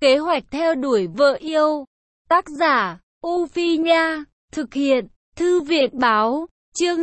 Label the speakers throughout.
Speaker 1: Kế hoạch theo đuổi vợ yêu. Tác giả, U Phi Nha. Thực hiện, Thư viện Báo. Chương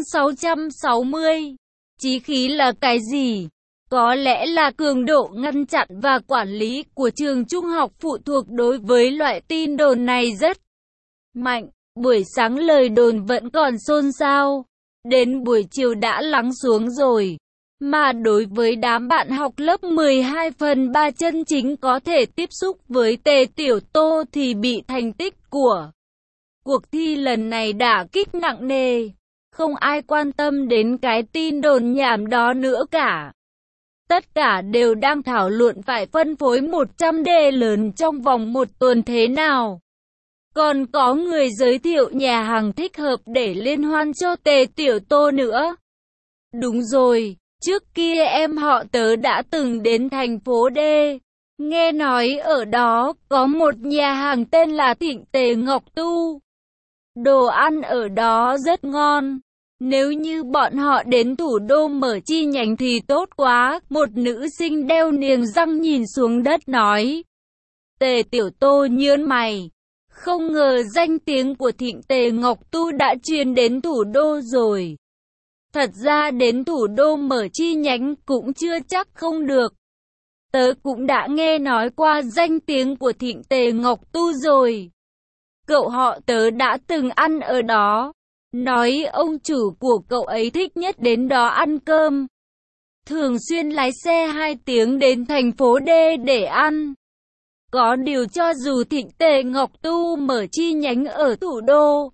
Speaker 1: 660. Chí khí là cái gì? Có lẽ là cường độ ngăn chặn và quản lý của trường trung học phụ thuộc đối với loại tin đồn này rất mạnh. Buổi sáng lời đồn vẫn còn xôn xao, đến buổi chiều đã lắng xuống rồi. Mà đối với đám bạn học lớp 12 phần 3 chân chính có thể tiếp xúc với Tề Tiểu Tô thì bị thành tích của cuộc thi lần này đả kích nặng nề. Không ai quan tâm đến cái tin đồn nhảm đó nữa cả. Tất cả đều đang thảo luận phải phân phối 100 đề lớn trong vòng 1 tuần thế nào. Còn có người giới thiệu nhà hàng thích hợp để liên hoan cho Tề Tiểu Tô nữa. Đúng rồi, trước kia em họ tớ đã từng đến thành phố D. Nghe nói ở đó có một nhà hàng tên là Thịnh Tề Ngọc Tu. Đồ ăn ở đó rất ngon. Nếu như bọn họ đến thủ đô mở chi nhánh thì tốt quá. Một nữ sinh đeo niềng răng nhìn xuống đất nói. Tề Tiểu Tô nhớn mày. Không ngờ danh tiếng của Thịnh Tề Ngọc Tu đã truyền đến thủ đô rồi. Thật ra đến thủ đô mở chi nhánh cũng chưa chắc không được. Tớ cũng đã nghe nói qua danh tiếng của Thịnh Tề Ngọc Tu rồi. Cậu họ tớ đã từng ăn ở đó. Nói ông chủ của cậu ấy thích nhất đến đó ăn cơm. Thường xuyên lái xe 2 tiếng đến thành phố D để ăn. Có điều cho dù Thịnh Tề Ngọc Tu mở chi nhánh ở thủ đô,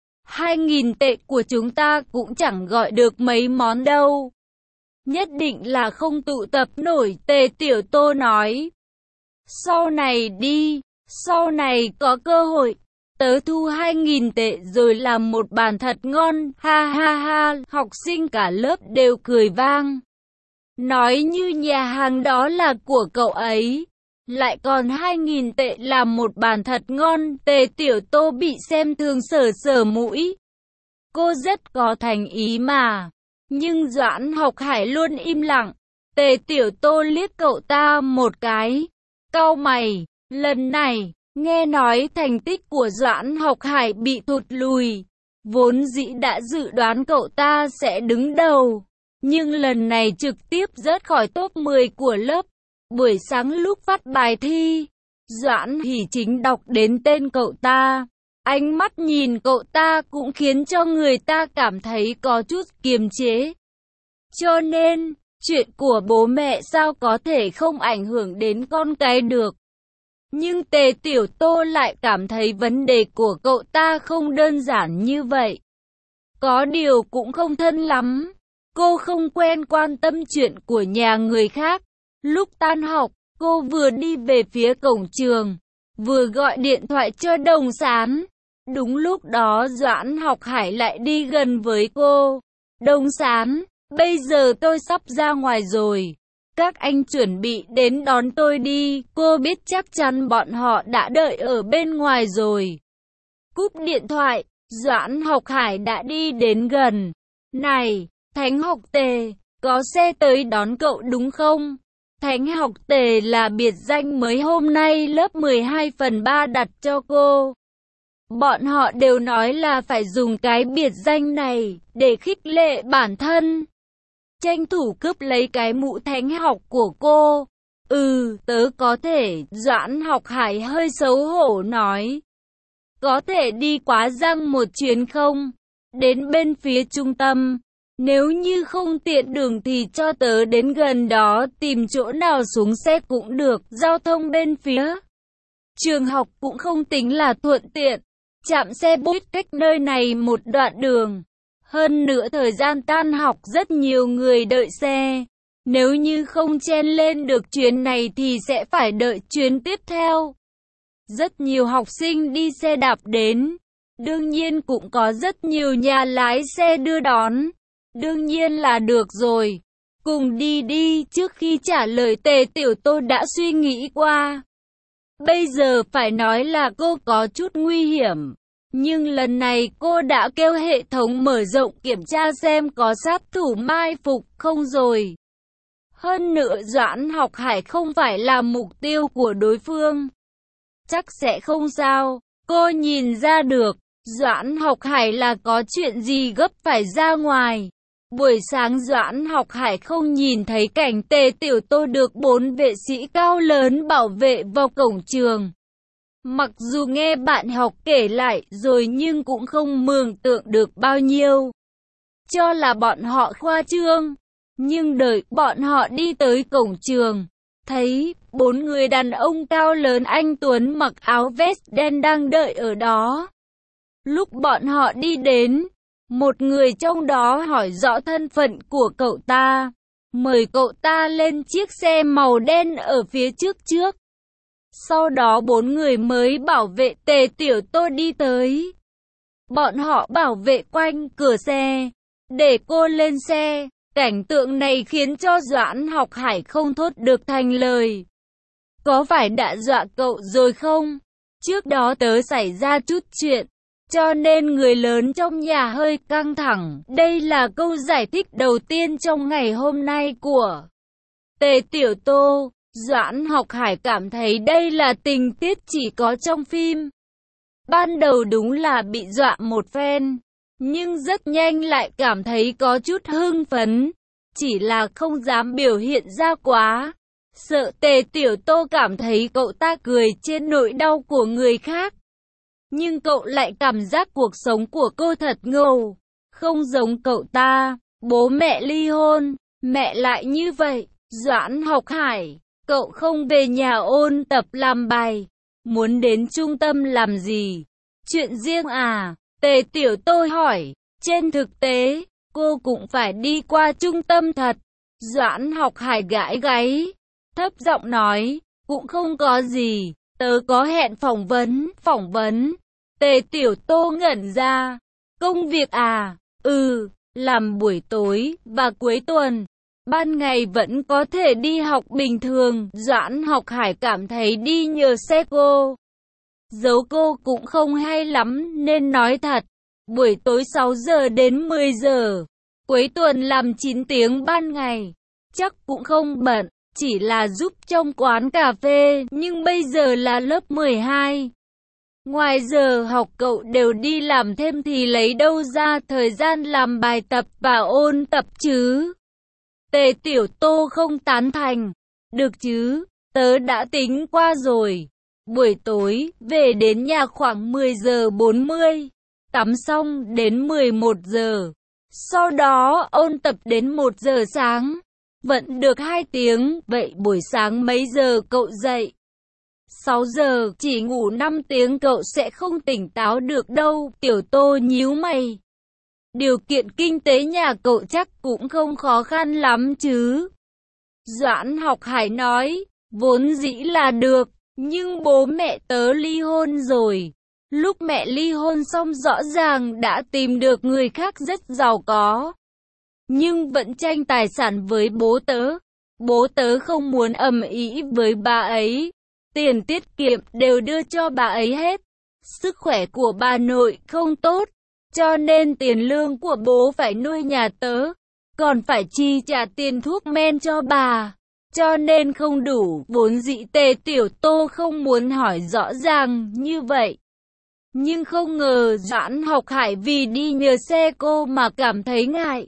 Speaker 1: 2.000 tệ của chúng ta cũng chẳng gọi được mấy món đâu. Nhất định là không tụ tập nổi, Tề Tiểu Tô nói. Sau này đi, sau này có cơ hội, tớ thu 2.000 tệ rồi làm một bàn thật ngon, ha ha ha, học sinh cả lớp đều cười vang. Nói như nhà hàng đó là của cậu ấy. Lại còn 2.000 tệ làm một bàn thật ngon, Tề Tiểu Tô bị xem thường sờ sờ mũi. Cô rất có thành ý mà. Nhưng Doãn Học Hải luôn im lặng. Tề Tiểu Tô liếc cậu ta một cái. Cau mày, lần này, nghe nói thành tích của Doãn Học Hải bị thụt lùi. Vốn dĩ đã dự đoán cậu ta sẽ đứng đầu. Nhưng lần này trực tiếp rớt khỏi top 10 của lớp. Buổi sáng lúc phát bài thi, Doãn Hỷ Chính đọc đến tên cậu ta. Ánh mắt nhìn cậu ta cũng khiến cho người ta cảm thấy có chút kiềm chế. Cho nên, chuyện của bố mẹ sao có thể không ảnh hưởng đến con cái được. Nhưng Tề Tiểu Tô lại cảm thấy vấn đề của cậu ta không đơn giản như vậy. Có điều cũng không thân lắm. Cô không quen quan tâm chuyện của nhà người khác. Lúc tan học, cô vừa đi về phía cổng trường, vừa gọi điện thoại cho Đồng Sán. Đúng lúc đó Doãn Học Hải lại đi gần với cô. Đồng Sán, bây giờ tôi sắp ra ngoài rồi. Các anh chuẩn bị đến đón tôi đi. Cô biết chắc chắn bọn họ đã đợi ở bên ngoài rồi. Cúp điện thoại, Doãn Học Hải đã đi đến gần. Này, Thánh Học Tề, có xe tới đón cậu đúng không? Thánh Học Tề là biệt danh mới hôm nay lớp 12 phần 3 đặt cho cô. Bọn họ đều nói là phải dùng cái biệt danh này để khích lệ bản thân. Tranh thủ cướp lấy cái mũ thánh học của cô. Tớ có thể, Doãn Học Hải hơi xấu hổ nói. Có thể đi Quá Giang một chuyến không? Đến bên phía trung tâm. Nếu như không tiện đường thì cho tớ đến gần đó tìm chỗ nào xuống xe cũng được. Giao thông bên phía trường học cũng không tính là thuận tiện. Trạm xe buýt cách nơi này một đoạn đường. Hơn nữa thời gian tan học rất nhiều người đợi xe. Nếu như không chen lên được chuyến này thì sẽ phải đợi chuyến tiếp theo. Rất nhiều học sinh đi xe đạp đến. Đương nhiên cũng có rất nhiều nhà lái xe đưa đón. Đương nhiên là được rồi. Cùng đi đi. Trước khi trả lời Tề Tiểu Tô đã suy nghĩ qua. Bây giờ phải nói là cô có chút nguy hiểm. Nhưng lần này cô đã kêu hệ thống mở rộng kiểm tra xem có sát thủ mai phục không rồi. Hơn nữa Doãn Học Hải không phải là mục tiêu của đối phương. chắc sẽ không sao. Cô nhìn ra được, Doãn Học Hải là có chuyện gì gấp phải ra ngoài. Buổi sáng Doãn Học Hải không nhìn thấy cảnh Tề Tiểu Tô được 4 vệ sĩ cao lớn bảo vệ vào cổng trường. Mặc dù nghe bạn học kể lại rồi nhưng cũng không mường tượng được bao nhiêu. Cho là bọn họ khoa trương. Nhưng đợi bọn họ đi tới cổng trường, thấy 4 người đàn ông cao lớn anh tuấn mặc áo vest đen đang đợi ở đó. Lúc bọn họ đi đến, một người trong đó hỏi rõ thân phận của cậu ta, mời cậu ta lên chiếc xe màu đen ở phía trước. Sau đó 4 người mới bảo vệ Tề Tiểu Tô đi tới. Bọn họ bảo vệ quanh cửa xe, để cô lên xe. Cảnh tượng này khiến cho Doãn Học Hải không thốt được thành lời. Có phải đã dọa cậu rồi không? Trước đó tớ xảy ra chút chuyện, cho nên người lớn trong nhà hơi căng thẳng. Đây là câu giải thích đầu tiên trong ngày hôm nay của Tề Tiểu Tô. Doãn Học Hải cảm thấy đây là tình tiết chỉ có trong phim. Ban đầu đúng là bị dọa một phen, nhưng rất nhanh lại cảm thấy có chút hưng phấn. Chỉ là không dám biểu hiện ra quá. Sợ Tề Tiểu Tô cảm thấy cậu ta cười trên nỗi đau của người khác. Nhưng cậu lại cảm giác cuộc sống của cô thật ngầu. Không giống cậu ta, bố mẹ ly hôn, mẹ lại như vậy. Doãn Học Hải, cậu không về nhà ôn tập làm bài, muốn đến trung tâm làm gì? Chuyện riêng à? Tề Tiểu Tô hỏi. Trên thực tế, cô cũng phải đi qua trung tâm thật. Doãn Học Hải gãi gáy, thấp giọng nói, cũng không có gì, tớ có hẹn phỏng vấn. Tề Tiểu Tô ngẩn ra, công việc à? Làm buổi tối và cuối tuần. Ban ngày vẫn có thể đi học bình thường. Doãn Học Hải cảm thấy đi nhờ xe cô giấu cô cũng không hay lắm nên nói thật. Buổi tối 6 giờ đến 10 giờ. Cuối tuần làm 9 tiếng ban ngày. Chắc cũng không bận, chỉ là giúp trong quán cà phê, nhưng bây giờ là lớp 12. Ngoài giờ học cậu đều đi làm thêm thì lấy đâu ra thời gian làm bài tập và ôn tập chứ? Tề Tiểu Tô không tán thành. Được chứ, tớ đã tính qua rồi. Buổi tối, về đến nhà khoảng 10 giờ 40. Tắm xong đến 11 giờ. Sau đó ôn tập đến 1 giờ sáng. Vẫn được 2 tiếng, vậy buổi sáng mấy giờ cậu dậy? 6 giờ, chỉ ngủ 5 tiếng cậu sẽ không tỉnh táo được đâu. Tiểu Tô nhíu mày. Điều kiện kinh tế nhà cậu chắc cũng không khó khăn lắm chứ? Doãn Học Hải nói, vốn dĩ là được, nhưng bố mẹ tớ ly hôn rồi. Lúc mẹ ly hôn xong rõ ràng đã tìm được người khác rất giàu có, nhưng vẫn tranh tài sản với bố tớ. Bố tớ không muốn ầm ĩ với bà ấy. Tiền tiết kiệm đều đưa cho bà ấy hết. Sức khỏe của bà nội không tốt, cho nên tiền lương của bố phải nuôi nhà tớ, còn phải chi trả tiền thuốc men cho bà, cho nên không đủ. Vốn dĩ Tề Tiểu Tô không muốn hỏi rõ ràng như vậy, nhưng không ngờ Doãn Học Hải vì đi nhờ xe cô mà cảm thấy ngại.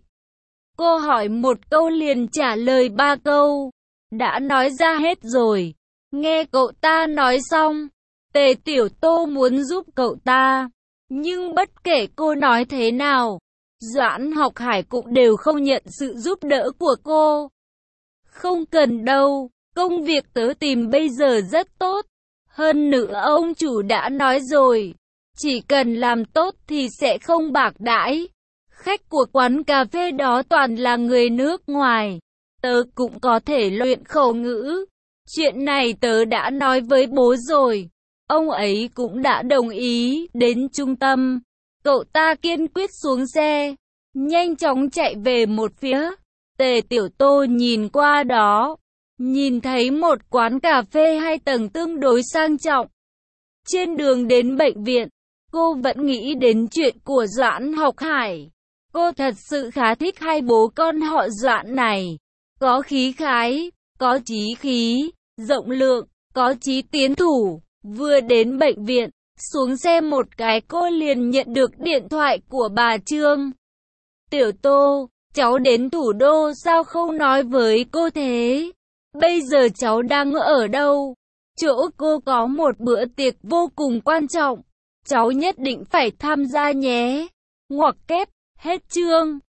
Speaker 1: Cô hỏi một câu liền trả lời 3 câu, đã nói ra hết rồi. Nghe cậu ta nói xong, Tề Tiểu Tô muốn giúp cậu ta, nhưng bất kể cô nói thế nào, Doãn Học Hải cũng đều không nhận sự giúp đỡ của cô. Không cần đâu, công việc tớ tìm bây giờ rất tốt. Hơn nữa ông chủ đã nói rồi, chỉ cần làm tốt thì sẽ không bạc đãi. Khách của quán cà phê đó toàn là người nước ngoài. Tớ cũng có thể luyện khẩu ngữ. Chuyện này tớ đã nói với bố rồi. Ông ấy cũng đã đồng ý. Đến trung tâm, cậu ta kiên quyết xuống xe, nhanh chóng chạy về một phía. Tề Tiểu Tô nhìn qua đó, nhìn thấy một quán cà phê 2 tầng tương đối sang trọng. Trên đường đến bệnh viện, cô vẫn nghĩ đến chuyện của Doãn Học Hải. Cô thật sự khá thích hai bố con họ Doãn này. Có khí khái, có chí khí, rộng lượng, có chí tiến thủ. Vừa đến bệnh viện, xuống xe một cái cô liền nhận được điện thoại của bà Trương. Tiểu Tô, cháu đến thủ đô sao không nói với cô thế? Bây giờ cháu đang ở đâu? Chỗ cô có một bữa tiệc vô cùng quan trọng. Cháu nhất định phải tham gia nhé. Ngoặc kép, hết chương.